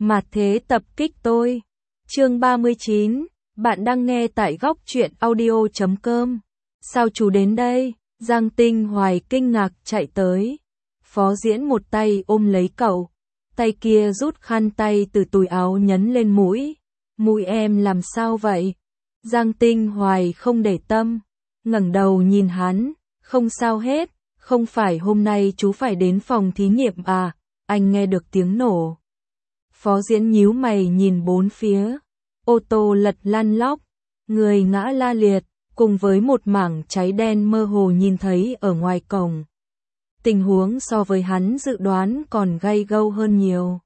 Mà thế tập kích tôi. Chương 39, bạn đang nghe tại góc truyện audio.com. Sao chú đến đây? Giang Tinh Hoài kinh ngạc chạy tới. Phó Diễn một tay ôm lấy cậu, tay kia rút khăn tay từ túi áo nhấn lên mũi. Mũi em làm sao vậy? Giang Tinh Hoài không để tâm, ngẩng đầu nhìn hắn, không sao hết, không phải hôm nay chú phải đến phòng thí nghiệm à? Anh nghe được tiếng nổ. Phó Diễn nhíu mày nhìn bốn phía, ô tô lật lăn lóc, người ngã la liệt, cùng với một mảng cháy đen mơ hồ nhìn thấy ở ngoài cổng. Tình huống so với hắn dự đoán còn gay gâu hơn nhiều.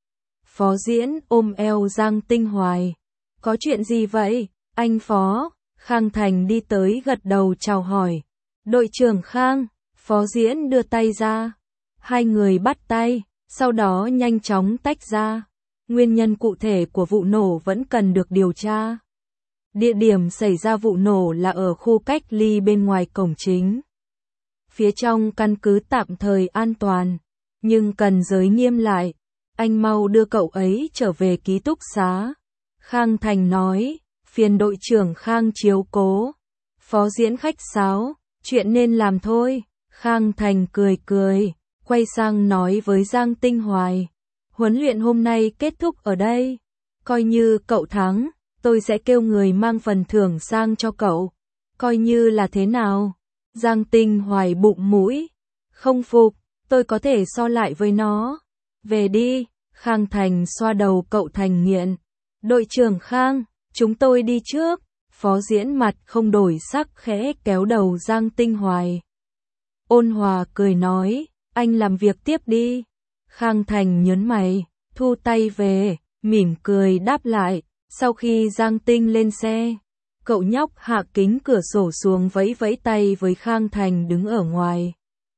Phó Diễn ôm eo Giang Tinh Hoài. Có chuyện gì vậy, anh Phó? Khang Thành đi tới gật đầu chào hỏi. Đội trưởng Khang, Phó Diễn đưa tay ra. Hai người bắt tay, sau đó nhanh chóng tách ra. Nguyên nhân cụ thể của vụ nổ vẫn cần được điều tra. Địa điểm xảy ra vụ nổ là ở khu cách ly bên ngoài cổng chính. Phía trong căn cứ tạm thời an toàn, nhưng cần giới nghiêm lại. Anh mau đưa cậu ấy trở về ký túc xá. Khang Thành nói, phiền đội trưởng Khang chiếu cố. Phó Diễn khách sáo, chuyện nên làm thôi. Khang Thành cười cười, quay sang nói với Giang Tinh Hoài. Huấn luyện hôm nay kết thúc ở đây. Coi như cậu thắng, tôi sẽ kêu người mang phần thưởng sang cho cậu. Coi như là thế nào? Giang Tinh Hoài bụng mũi. Không phục, tôi có thể so lại với nó. Về đi, Khang Thành xoa đầu cậu thành nghiện. Đội trưởng Khang, chúng tôi đi trước. Phó Diễn mặt không đổi sắc khẽ kéo đầu Giang Tinh Hoài. Ôn hòa cười nói, anh làm việc tiếp đi. Khang Thành nhớn mày, thu tay về, mỉm cười đáp lại. Sau khi Giang Tinh lên xe, cậu nhóc hạ kính cửa sổ xuống vẫy vẫy tay với Khang Thành đứng ở ngoài.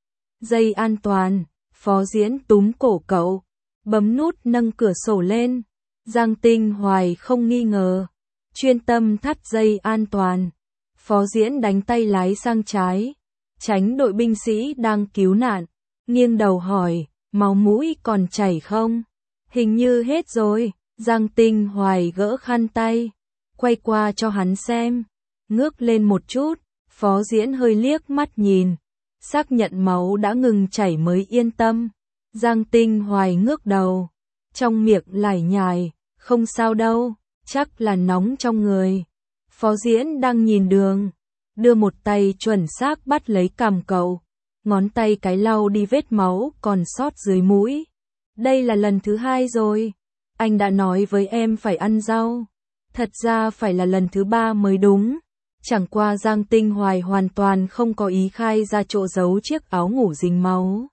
Dây an toàn, Phó Diễn túm cổ cậu, bấm nút nâng cửa sổ lên. Giang Tinh Hoài không nghi ngờ, chuyên tâm thắt dây an toàn. Phó Diễn đánh tay lái sang trái, tránh đội binh sĩ đang cứu nạn, nghiêng đầu hỏi, máu mũi còn chảy không? Hình như hết rồi. Giang Tinh Hoài gỡ khăn tay, quay qua cho hắn xem, ngước lên một chút. Phó Diễn hơi liếc mắt nhìn, xác nhận máu đã ngừng chảy mới yên tâm. Giang Tinh Hoài ngước đầu, trong miệng lải nhải, không sao đâu, chắc là nóng trong người. Phó Diễn đang nhìn đường, đưa một tay chuẩn xác bắt lấy cằm cậu, ngón tay cái lau đi vết máu còn sót dưới mũi. Đây là lần thứ hai rồi. Anh đã nói với em phải ăn rau. Thật ra phải là lần thứ 3 mới đúng. Chẳng qua Giang Tinh Hoài hoàn toàn không có ý khai ra chỗ giấu chiếc áo ngủ dính máu.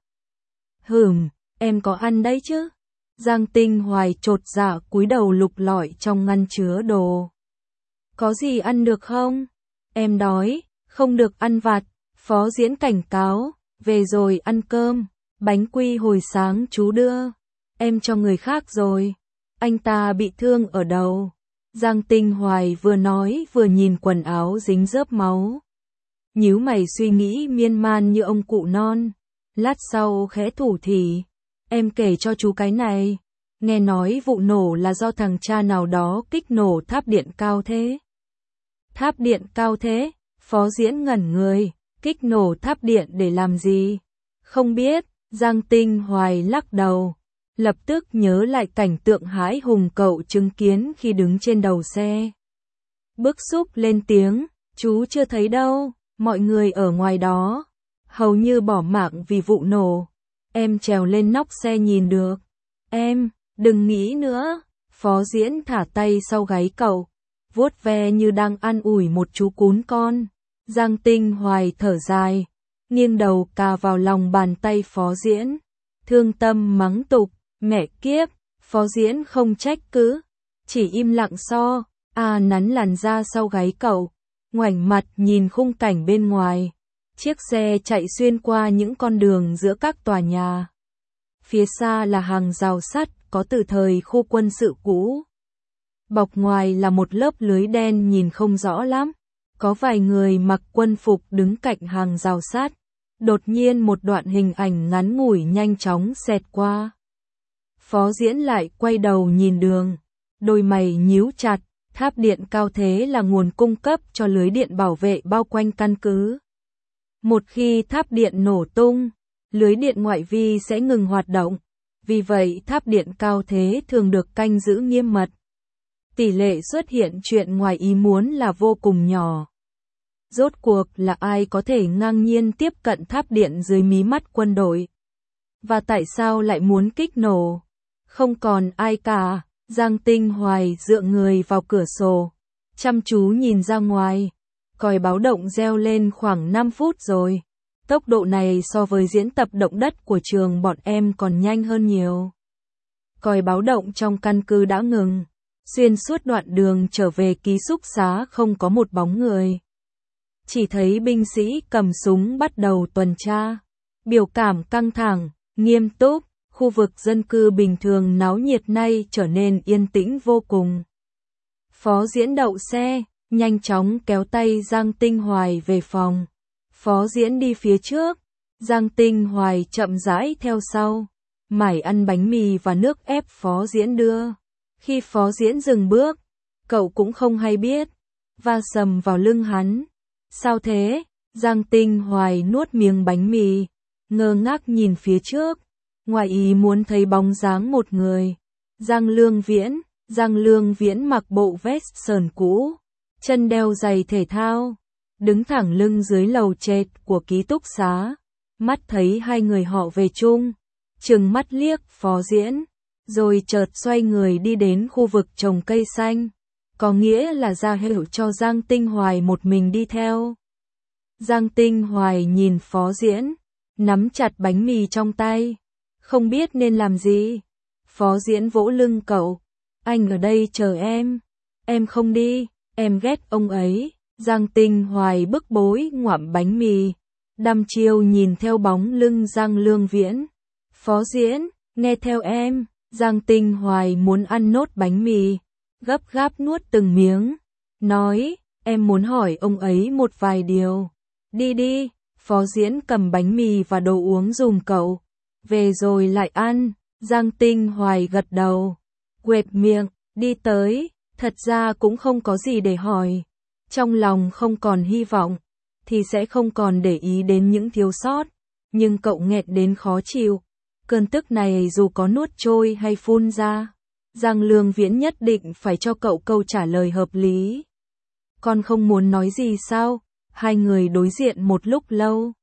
Em có ăn đấy chứ? Giang Tinh Hoài chột dạ cúi đầu lục lọi trong ngăn chứa đồ. Có gì ăn được không? Em đói, không được ăn vặt. Phó Diễn cảnh cáo, về rồi ăn cơm. Bánh quy hồi sáng chú đưa, em cho người khác rồi. Anh ta bị thương ở đầu. Giang Tinh Hoài vừa nói vừa nhìn quần áo dính rớp máu. Nhíu mày suy nghĩ miên man như ông cụ non. Lát sau khẽ thủ thỉ. Em kể cho chú cái này. Nghe nói vụ nổ là do thằng cha nào đó kích nổ tháp điện cao thế. Tháp điện cao thế? Phó Diễn ngẩn người. Kích nổ tháp điện để làm gì? Không biết. Giang Tinh Hoài lắc đầu. Lập tức nhớ lại cảnh tượng hãi hùng cậu chứng kiến khi đứng trên đầu xe. Bức xúc lên tiếng, chú chưa thấy đâu, mọi người ở ngoài đó hầu như bỏ mạng vì vụ nổ. Em trèo lên nóc xe nhìn được. Em, đừng nghĩ nữa. Phó Diễn thả tay sau gáy cậu, vuốt ve như đang an ủi một chú cún con. Giang Tinh Hoài thở dài, nghiêng đầu cà vào lòng bàn tay Phó Diễn, thương tâm mắng tục. Mẹ kiếp, Phó Diễn không trách cứ, chỉ im lặng nắn làn da sau gáy cậu, ngoảnh mặt nhìn khung cảnh bên ngoài. Chiếc xe chạy xuyên qua những con đường giữa các tòa nhà. Phía xa là hàng rào sắt có từ thời khu quân sự cũ. Bọc ngoài là một lớp lưới đen nhìn không rõ lắm. Có vài người mặc quân phục đứng cạnh hàng rào sắt. Đột nhiên một đoạn hình ảnh ngắn ngủi nhanh chóng xẹt qua. Phó Diễn lại quay đầu nhìn Đường, đôi mày nhíu chặt, tháp điện cao thế là nguồn cung cấp cho lưới điện bảo vệ bao quanh căn cứ. Một khi tháp điện nổ tung, lưới điện ngoại vi sẽ ngừng hoạt động, vì vậy tháp điện cao thế thường được canh giữ nghiêm mật. Tỷ lệ xuất hiện chuyện ngoài ý muốn là vô cùng nhỏ. Rốt cuộc là ai có thể ngang nhiên tiếp cận tháp điện dưới mí mắt quân đội? Và tại sao lại muốn kích nổ? Không còn ai cả. Giang Tinh Hoài dựa người vào cửa sổ, chăm chú nhìn ra ngoài. Còi báo động reo lên khoảng 5 phút rồi. Tốc độ này so với diễn tập động đất của trường bọn em còn nhanh hơn nhiều. Còi báo động trong căn cứ đã ngừng. Xuyên suốt đoạn đường trở về ký túc xá không có một bóng người. Chỉ thấy binh sĩ cầm súng bắt đầu tuần tra. Biểu cảm căng thẳng, nghiêm túc, khu vực dân cư bình thường náo nhiệt nay trở nên yên tĩnh vô cùng. Phó Diễn đậu xe, nhanh chóng kéo tay Giang Tinh Hoài về phòng. Phó Diễn đi phía trước, Giang Tinh Hoài chậm rãi theo sau. Mải ăn bánh mì và nước ép Phó Diễn đưa. Khi Phó Diễn dừng bước, cậu cũng không hay biết, va sầm vào lưng hắn. Sao thế? Giang Tinh Hoài nuốt miếng bánh mì, ngơ ngác nhìn phía trước, ngoài ý muốn thấy bóng dáng một người. Giang Lương Viễn mặc bộ vest sờn cũ, chân đeo giày thể thao, đứng thẳng lưng dưới lầu trệt của ký túc xá, mắt thấy hai người họ về chung, trừng mắt liếc Phó Diễn, rồi chợt xoay người đi đến khu vực trồng cây xanh, có nghĩa là ra hiệu cho Giang Tinh Hoài một mình đi theo. Giang Tinh Hoài nhìn Phó Diễn, nắm chặt bánh mì trong tay, không biết nên làm gì. Phó Diễn vỗ lưng cậu, anh ở đây chờ em không đi, em ghét ông ấy. Giang Tinh Hoài bức bối ngoạm bánh mì, đăm chiêu nhìn theo bóng lưng Giang Lương Viễn. Phó Diễn, nghe theo em. Giang Tinh Hoài muốn ăn nốt bánh mì, gấp gáp nuốt từng miếng, nói, em muốn hỏi ông ấy một vài điều. Đi đi. Phó Diễn cầm bánh mì và đồ uống dùm cậu, về rồi lại ăn. Giang Tinh Hoài gật đầu, quệt miệng, đi tới, thật ra cũng không có gì để hỏi. Trong lòng không còn hy vọng, thì sẽ không còn để ý đến những thiếu sót, nhưng cậu nghẹt đến khó chịu. Cơn tức này dù có nuốt trôi hay phun ra, Giang Lương Viễn nhất định phải cho cậu câu trả lời hợp lý. Con không muốn nói gì sao? Hai người đối diện một lúc lâu.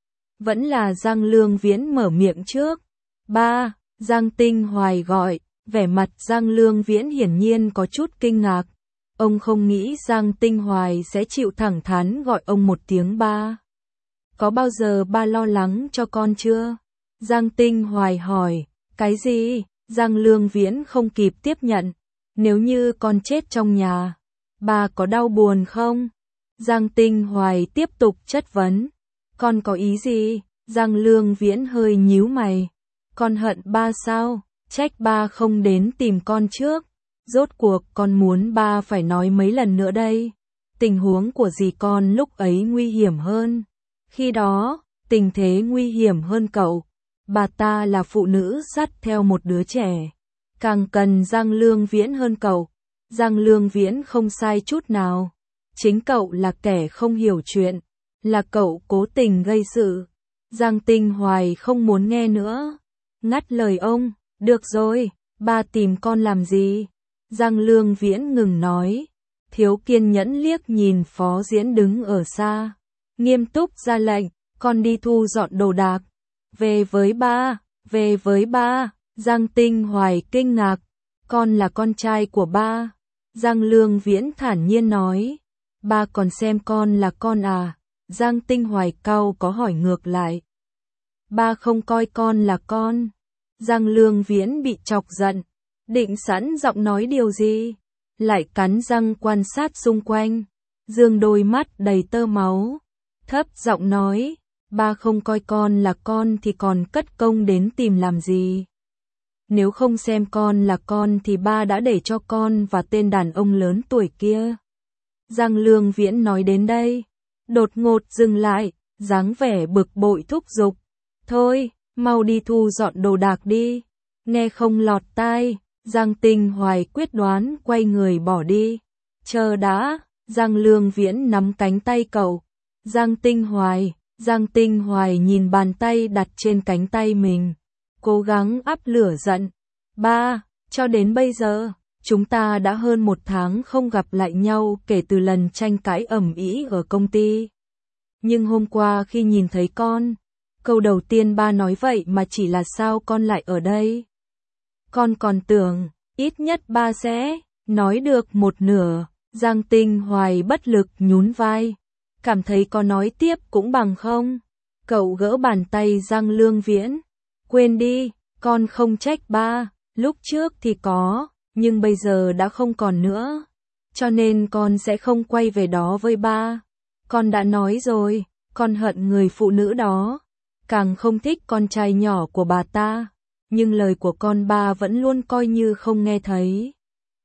Vẫn là Giang Lương Viễn mở miệng trước. Ba, Giang Tinh Hoài gọi, vẻ mặt Giang Lương Viễn hiển nhiên có chút kinh ngạc. Ông không nghĩ Giang Tinh Hoài sẽ chịu thẳng thắn gọi ông một tiếng ba. Có bao giờ ba lo lắng cho con chưa? Giang Tinh Hoài hỏi, cái gì? Giang Lương Viễn không kịp tiếp nhận. Nếu như con chết trong nhà, ba có đau buồn không? Giang Tinh Hoài tiếp tục chất vấn, con có ý gì? Giang Lương Viễn hơi nhíu mày, con hận ba sao? Trách ba không đến tìm con trước. Rốt cuộc con muốn ba phải nói mấy lần nữa đây? Tình huống của dì con lúc ấy nguy hiểm hơn. Khi đó, tình thế nguy hiểm hơn cậu. Bà ta là phụ nữ dắt theo một đứa trẻ, càng cần Giang Lương Viễn hơn cậu. Giang Lương Viễn không sai chút nào. Chính cậu là kẻ không hiểu chuyện, là cậu cố tình gây sự. Giang Tinh Hoài không muốn nghe nữa, ngắt lời ông, được rồi, ba tìm con làm gì? Giang Lương Viễn ngừng nói, thiếu kiên nhẫn liếc nhìn Phó Diễn đứng ở xa, nghiêm túc ra lệnh, con đi thu dọn đồ đạc. Về với ba, về với ba. Giang Tinh Hoài kinh ngạc, con là con trai của ba. Giang Lương Viễn thản nhiên nói, ba còn xem con là con à? Giang Tinh Hoài cau có hỏi ngược lại, ba không coi con là con. Giang Lương Viễn bị chọc giận, định sẵn giọng nói điều gì, lại cắn răng quan sát xung quanh, dương đôi mắt đầy tơ máu, thấp giọng nói, ba không coi con là con thì còn cất công đến tìm làm gì? Nếu không xem con là con thì ba đã để cho con và tên đàn ông lớn tuổi kia. Giang Lương Viễn nói đến đây, đột ngột dừng lại, dáng vẻ bực bội thúc giục, thôi, mau đi thu dọn đồ đạc đi. Nghe không lọt tai, Giang Tinh Hoài quyết đoán quay người bỏ đi. Chờ đã, Giang Lương Viễn nắm cánh tay cậu. Giang Tinh Hoài nhìn bàn tay đặt trên cánh tay mình, cố gắng áp lửa giận. Ba, cho đến bây giờ, chúng ta đã hơn 1 tháng không gặp lại nhau kể từ lần tranh cãi ầm ĩ ở công ty. Nhưng hôm qua khi nhìn thấy con, câu đầu tiên ba nói vậy mà chỉ là sao con lại ở đây. Con còn tưởng, ít nhất ba sẽ nói được một nửa. Giang Tinh Hoài bất lực nhún vai, cảm thấy có nói tiếp cũng bằng không. Cậu gỡ bàn tay Giang Lương Viễn. Quên đi, con không trách ba, lúc trước thì có, nhưng bây giờ đã không còn nữa. Cho nên con sẽ không quay về đó với ba. Con đã nói rồi, con hận người phụ nữ đó, càng không thích con trai nhỏ của bà ta. Nhưng lời của con ba vẫn luôn coi như không nghe thấy.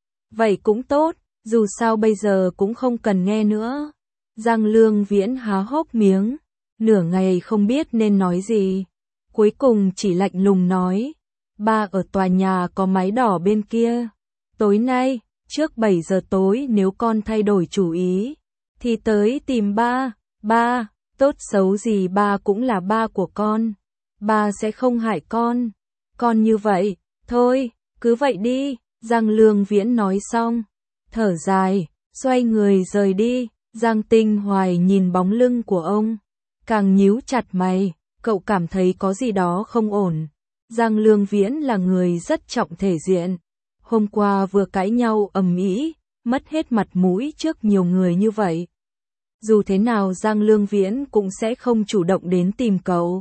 Vậy cũng tốt, dù sao bây giờ cũng không cần nghe nữa. Giang Lương Viễn há hốc miếng, nửa ngày không biết nên nói gì. Cuối cùng chỉ lạnh lùng nói, ba ở tòa nhà có mái đỏ bên kia. Tối nay, trước 7 giờ tối nếu con thay đổi chủ ý, thì tới tìm ba. Ba, tốt xấu gì ba cũng là ba của con. Ba sẽ không hại con. Con như vậy, thôi, cứ vậy đi. Giang Lương Viễn nói xong, thở dài, xoay người rời đi. Giang Tinh Hoài nhìn bóng lưng của ông, càng nhíu chặt mày, cậu cảm thấy có gì đó không ổn. Giang Lương Viễn là người rất trọng thể diện. Hôm qua vừa cãi nhau ầm ĩ, mất hết mặt mũi trước nhiều người như vậy. Dù thế nào Giang Lương Viễn cũng sẽ không chủ động đến tìm cậu.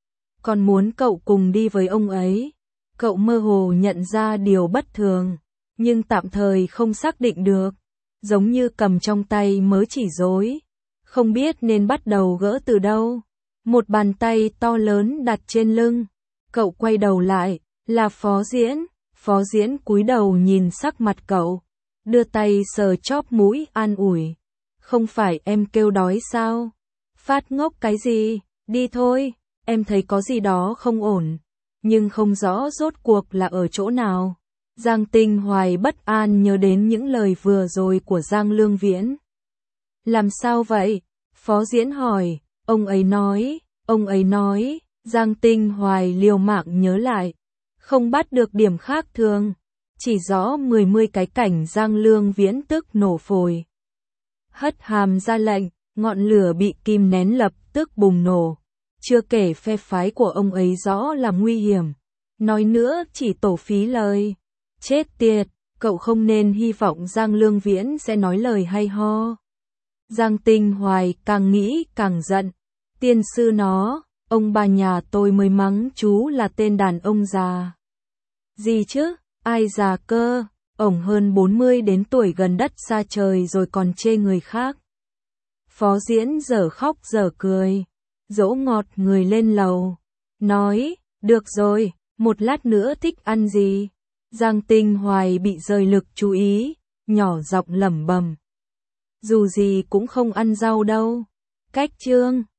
Còn muốn cậu cùng đi với ông ấy. Cậu mơ hồ nhận ra điều bất thường, nhưng tạm thời không xác định được. Giống như cầm trong tay mớ chỉ rối, không biết nên bắt đầu gỡ từ đâu. Một bàn tay to lớn đặt trên lưng. Cậu quay đầu lại, là Phó Diễn. Phó Diễn cúi đầu nhìn sắc mặt cậu, đưa tay sờ chóp mũi an ủi. Không phải em kêu đói sao? Phát ngốc cái gì? Đi thôi, em thấy có gì đó không ổn, nhưng không rõ rốt cuộc là ở chỗ nào. Giang Tinh Hoài bất an nhớ đến những lời vừa rồi của Giang Lương Viễn. Làm sao vậy? Phó Diễn hỏi. Ông ấy nói, Giang Tinh Hoài liều mạng nhớ lại. Không bắt được điểm khác thường. Chỉ rõ 10 cái cảnh Giang Lương Viễn tức nổ phổi. Hất hàm ra lệnh, ngọn lửa bị kìm nén lập tức bùng nổ. Chưa kể phe phái của ông ấy rõ là nguy hiểm. Nói nữa chỉ tổ phí lời. Chết tiệt, cậu không nên hy vọng Giang Lương Viễn sẽ nói lời hay ho. Giang Tinh Hoài càng nghĩ càng giận. Tiên sư nó, ông bà nhà tôi mới mắng chú là tên đàn ông già. Gì chứ, ai già cơ, ổng hơn 40 đến tuổi gần đất xa trời rồi còn chê người khác. Phó Diễn dở khóc dở cười, dỗ ngọt người lên lầu. Nói, được rồi, một lát nữa thích ăn gì? Giang Tinh Hoài bị rời lực chú ý, nhỏ giọng lẩm bẩm. Dù gì cũng không ăn rau đâu. Cách chương